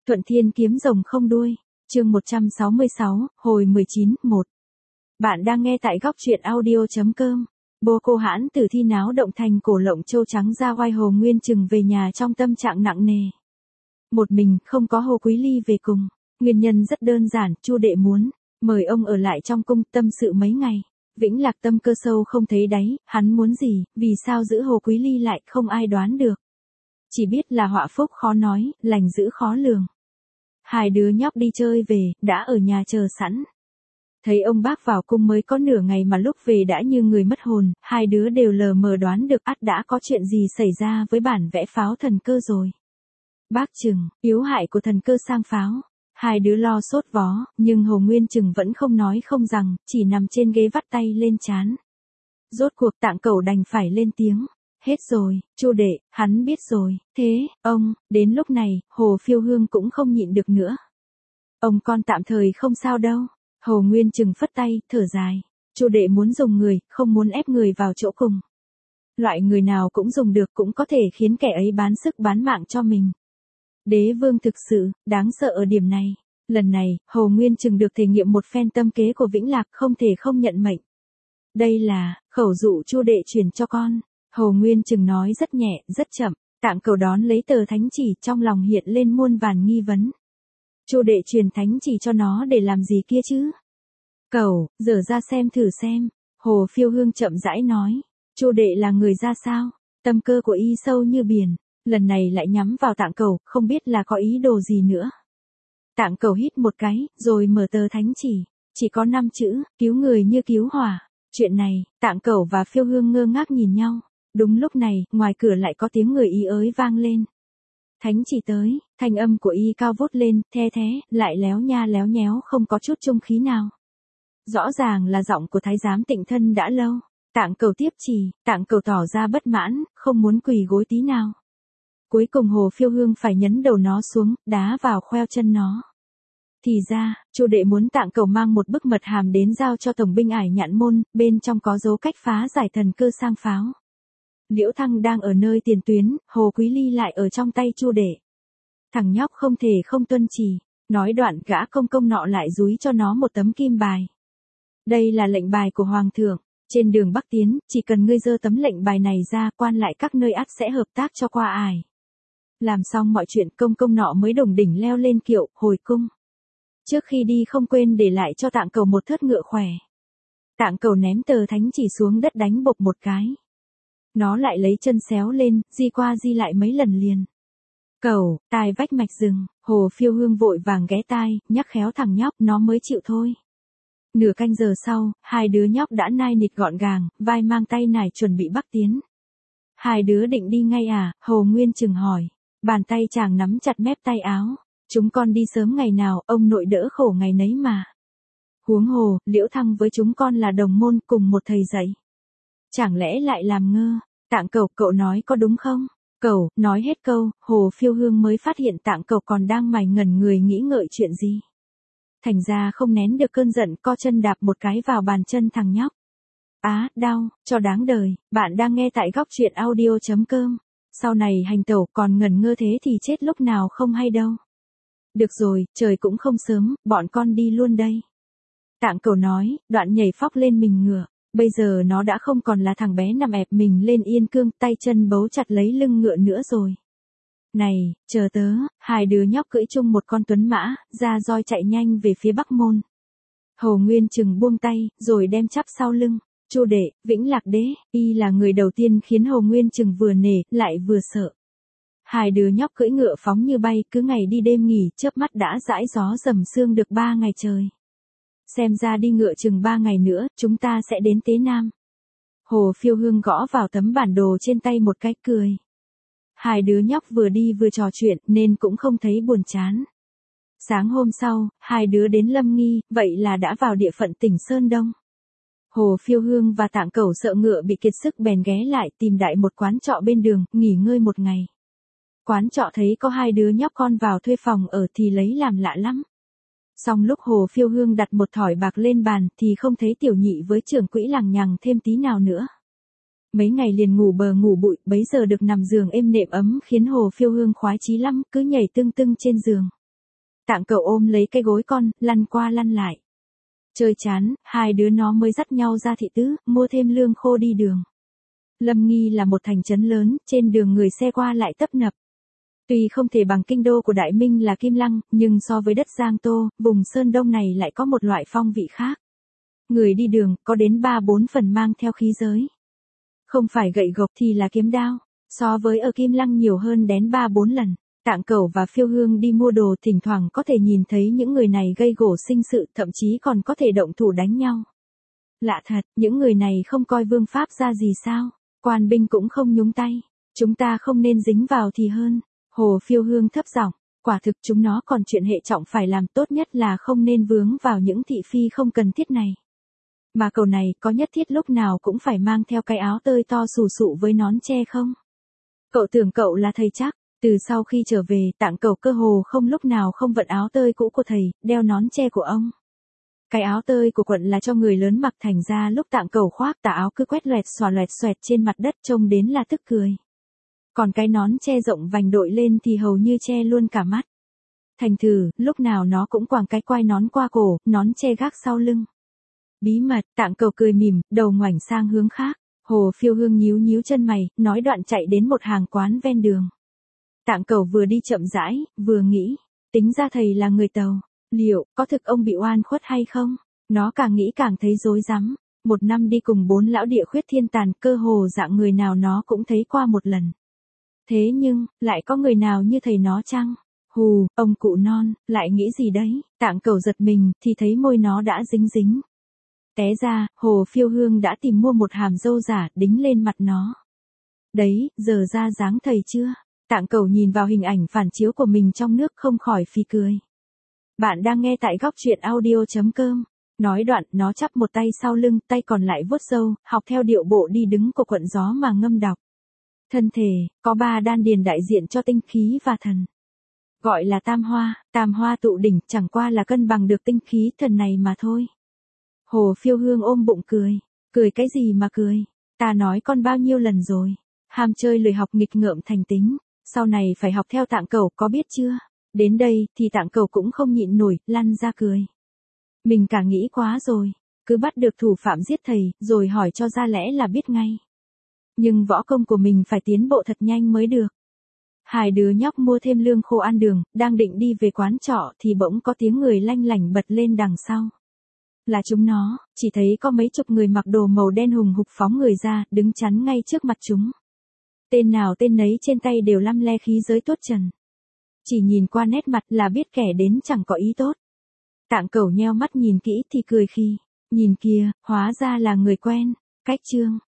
Thuận Thiên kiếm rồng không đuôi, chương 166, hồi 19, 1. Bạn đang nghe tại góc truyện audio.com. Bô Cô Hãn Tử thi náo động thành cổ Lộng Châu trắng ra oai Hồ Nguyên Trừng về nhà trong tâm trạng nặng nề. Một mình, không có Hồ Quý Ly về cùng. Nguyên nhân rất đơn giản, Chu đệ muốn mời ông ở lại trong cung tâm sự mấy ngày. Vĩnh Lạc tâm cơ sâu không thấy đáy, hắn muốn gì, vì sao giữ Hồ Quý Ly lại không ai đoán được. Chỉ biết là họa phúc khó nói, lành dữ khó lường. Hai đứa nhóc đi chơi về, đã ở nhà chờ sẵn. Thấy ông bác vào cung mới có nửa ngày mà lúc về đã như người mất hồn, hai đứa đều lờ mờ đoán được ắt đã có chuyện gì xảy ra với bản vẽ pháo thần cơ rồi. Bác Trừng, yếu hại của thần cơ sang pháo. Hai đứa lo sốt vó, nhưng Hồ Nguyên Trừng vẫn không nói không rằng, chỉ nằm trên ghế vắt tay lên trán. Rốt cuộc Tạng Cẩu đành phải lên tiếng. Hết rồi, Chu đệ, hắn biết rồi, thế, ông, đến lúc này, Hồ Phiêu Hương cũng không nhịn được nữa. Ông con tạm thời không sao đâu. Hồ Nguyên Trừng phất tay, thở dài. Chu đệ muốn dùng người, không muốn ép người vào chỗ cùng. Loại người nào cũng dùng được cũng có thể khiến kẻ ấy bán sức bán mạng cho mình. Đế vương thực sự, đáng sợ ở điểm này. Lần này, Hồ Nguyên Trừng được thể nghiệm một phen tâm kế của Vĩnh Lạc không thể không nhận mệnh. Đây là, khẩu dụ Chu đệ truyền cho con. Hồ Nguyên Trừng nói rất nhẹ, rất chậm. Tạng Cẩu đón lấy tờ thánh chỉ, trong lòng hiện lên muôn vàn nghi vấn. Chu đệ truyền thánh chỉ cho nó để làm gì kia chứ? Cẩu, dở ra xem thử xem. Hồ Phiêu Hương chậm rãi nói. Chu đệ là người ra sao? Tâm cơ của y sâu như biển. Lần này lại nhắm vào Tạng Cẩu, không biết là có ý đồ gì nữa. Tạng Cẩu hít một cái, rồi mở tờ thánh chỉ có 5 chữ, cứu người như cứu hỏa. Chuyện này, Tạng Cẩu và Phiêu Hương ngơ ngác nhìn nhau. Đúng lúc này, ngoài cửa lại có tiếng người y ới vang lên. Thánh chỉ tới, thanh âm của y cao vút lên, the thế, lại léo nha léo nhéo không có chút trung khí nào. Rõ ràng là giọng của thái giám Tịnh Thân đã lâu. Tạng Cẩu tiếp chỉ, Tạng Cẩu tỏ ra bất mãn, không muốn quỳ gối tí nào. Cuối cùng Hồ Phiêu Hương phải nhấn đầu nó xuống, đá vào khoeo chân nó. Thì ra, Chu đệ muốn Tạng Cẩu mang một bức mật hàm đến giao cho tổng binh Ải Nhạn Môn, bên trong có dấu cách phá giải thần cơ sang pháo. Liễu Thăng đang ở nơi tiền tuyến, Hồ Quý Ly lại ở trong tay Chu đệ. Thằng nhóc không thể không tuân chỉ, nói đoạn gã công công nọ lại dúi cho nó một tấm kim bài. Đây là lệnh bài của Hoàng thượng, trên đường Bắc tiến, chỉ cần ngươi giơ tấm lệnh bài này ra, quan lại các nơi ắt sẽ hợp tác cho qua ải. Làm xong mọi chuyện, công công nọ mới đủng đỉnh leo lên kiệu, hồi cung. Trước khi đi không quên để lại cho Tạng Cẩu một thớt ngựa khỏe. Tạng Cẩu ném tờ thánh chỉ xuống đất đánh bộp một cái. Nó lại lấy chân xéo lên, di qua di lại mấy lần liền. Cẩu, tai vách mạch rừng. Hồ Phiêu Hương vội vàng ghé tai, nhắc khéo thằng nhóc, nó mới chịu thôi. Nửa canh giờ sau, hai đứa nhóc đã nai nịt gọn gàng, vai mang tay nải chuẩn bị bắc tiến. Hai đứa định đi ngay à? Hồ Nguyên Trừng hỏi. Bàn tay chàng nắm chặt mép tay áo. Chúng con đi sớm ngày nào, ông nội đỡ khổ ngày nấy mà. Huống hồ, Liễu Thăng với chúng con là đồng môn cùng một thầy dạy. Chẳng lẽ lại làm ngơ? Tạng Cẩu, cậu nói có đúng không? Cẩu, nói hết câu, Hồ Phiêu Hương mới phát hiện Tạng Cẩu còn đang mải ngẩn người nghĩ ngợi chuyện gì. Thành ra không nén được cơn giận, co chân đạp một cái vào bàn chân thằng nhóc. Á, đau, cho đáng đời. Bạn đang nghe tại góc truyện audio.com. Sau này hành tẩu còn ngẩn ngơ thế thì chết lúc nào không hay đâu. Được rồi, trời cũng không sớm, bọn con đi luôn đây. Tạng Cẩu nói, đoạn nhảy phóc lên mình ngựa. Bây giờ nó đã không còn là thằng bé nằm ẹp mình lên yên cương, tay chân bấu chặt lấy lưng ngựa nữa rồi. Này, chờ tớ. Hai đứa nhóc cưỡi chung một con tuấn mã, ra roi chạy nhanh về phía Bắc Môn. Hồ Nguyên Trừng buông tay, rồi đem chắp sau lưng. Chu đệ, Vĩnh Lạc đế, y là người đầu tiên khiến Hồ Nguyên Trừng vừa nể, lại vừa sợ. Hai đứa nhóc cưỡi ngựa phóng như bay, cứ ngày đi đêm nghỉ, chớp mắt đã dãi gió dầm sương được 3 ngày trời. Xem ra đi ngựa chừng 3 ngày nữa, chúng ta sẽ đến Tế Nam. Hồ Phiêu Hương gõ vào tấm bản đồ trên tay một cái cười. Hai đứa nhóc vừa đi vừa trò chuyện nên cũng không thấy buồn chán. Sáng hôm sau, hai đứa đến Lâm Nghi, vậy là đã vào địa phận tỉnh Sơn Đông. Hồ Phiêu Hương và Tạng Cẩu sợ ngựa bị kiệt sức bèn ghé lại tìm đại một quán trọ bên đường, nghỉ ngơi một ngày. Quán trọ thấy có hai đứa nhóc con vào thuê phòng ở thì lấy làm lạ lắm. Xong lúc Hồ Phiêu Hương đặt một thỏi bạc lên bàn thì không thấy tiểu nhị với trưởng quỹ lằng nhằng thêm tí nào nữa. Mấy ngày liền ngủ bờ ngủ bụi, bấy giờ được nằm giường êm nệm ấm khiến Hồ Phiêu Hương khoái chí lắm, cứ nhảy tưng tưng trên giường. Tạng Cẩu ôm lấy cái gối con, lăn qua lăn lại. Chơi chán, hai đứa nó mới dắt nhau ra thị tứ, mua thêm lương khô đi đường. Lâm Nghi là một thành trấn lớn, trên đường người xe qua lại tấp nập. Tuy không thể bằng kinh đô của Đại Minh là Kim Lăng, nhưng so với đất Giang Tô, vùng Sơn Đông này lại có một loại phong vị khác. Người đi đường, có đến 3-4 phần mang theo khí giới. Không phải gậy gộc thì là kiếm đao, so với ở Kim Lăng nhiều hơn đến 3-4 lần. Tạng Cẩu và Phiêu Hương đi mua đồ thỉnh thoảng có thể nhìn thấy những người này gây gổ sinh sự, thậm chí còn có thể động thủ đánh nhau. Lạ thật, những người này không coi vương pháp ra gì sao? Quan binh cũng không nhúng tay. Chúng ta không nên dính vào thì hơn. Hồ Phiêu Hương thấp giọng, quả thực chúng nó còn chuyện hệ trọng phải làm, tốt nhất là không nên vướng vào những thị phi không cần thiết này. Mà cậu này có nhất thiết lúc nào cũng phải mang theo cái áo tơi to xù xụ với nón che không? Cậu tưởng cậu là thầy chắc, từ sau khi trở về Tạng Cẩu cơ hồ không lúc nào không vận áo tơi cũ của thầy, đeo nón che của ông. Cái áo tơi của quận là cho người lớn mặc, thành ra lúc Tạng Cẩu khoác tà áo cứ quét loẹt xoẹt trên mặt đất, trông đến là tức cười. Còn cái nón che rộng vành đội lên thì hầu như che luôn cả mắt. Thành thử, lúc nào nó cũng quàng cái quai nón qua cổ, nón che gác sau lưng. Bí mật, Tạng Cẩu cười mỉm, đầu ngoảnh sang hướng khác. Hồ Phiêu Hương nhíu nhíu chân mày, nói đoạn chạy đến một hàng quán ven đường. Tạng Cẩu vừa đi chậm rãi, vừa nghĩ, tính ra thầy là người Tàu, liệu có thực ông bị oan khuất hay không? Nó càng nghĩ càng thấy rối rắm. Một năm đi cùng 4 lão địa khuyết thiên tàn, cơ hồ dạng người nào nó cũng thấy qua một lần. Thế nhưng, lại có người nào như thầy nó chăng? Hù, ông cụ non, lại nghĩ gì đấy? Tạng Cẩu giật mình, thì thấy môi nó đã dính dính. Té ra, Hồ Phiêu Hương đã tìm mua một hàm râu giả, đính lên mặt nó. Đấy, giờ ra dáng thầy chưa? Tạng Cẩu nhìn vào hình ảnh phản chiếu của mình trong nước không khỏi phì cười. Bạn đang nghe tại góc truyện audio.com. Nói đoạn, nó chắp một tay sau lưng, tay còn lại vuốt râu, học theo điệu bộ đi đứng của quận gió mà ngâm đọc. Thân thể, có 3 đan điền đại diện cho tinh khí và thần. Gọi là tam hoa tụ đỉnh, chẳng qua là cân bằng được tinh khí thần này mà thôi. Hồ Phiêu Hương ôm bụng cười. Cười cái gì mà cười? Ta nói con bao nhiêu lần rồi. Ham chơi lười học nghịch ngợm thành tính. Sau này phải học theo Tạng Cẩu, có biết chưa? Đến đây, thì Tạng Cẩu cũng không nhịn nổi, lăn ra cười. Mình cả nghĩ quá rồi. Cứ bắt được thủ phạm giết thầy, rồi hỏi cho ra lẽ là biết ngay. Nhưng võ công của mình phải tiến bộ thật nhanh mới được. Hai đứa nhóc mua thêm lương khô ăn đường, đang định đi về quán trọ thì bỗng có tiếng người lanh lảnh bật lên đằng sau. Là chúng nó, chỉ thấy có mấy chục người mặc đồ màu đen hùng hục phóng người ra, đứng chắn ngay trước mặt chúng. Tên nào tên nấy trên tay đều lăm le khí giới tuốt trần. Chỉ nhìn qua nét mặt là biết kẻ đến chẳng có ý tốt. Tạng Cẩu nheo mắt nhìn kỹ thì cười khi, nhìn kìa, hóa ra là người quen, Cách Trương.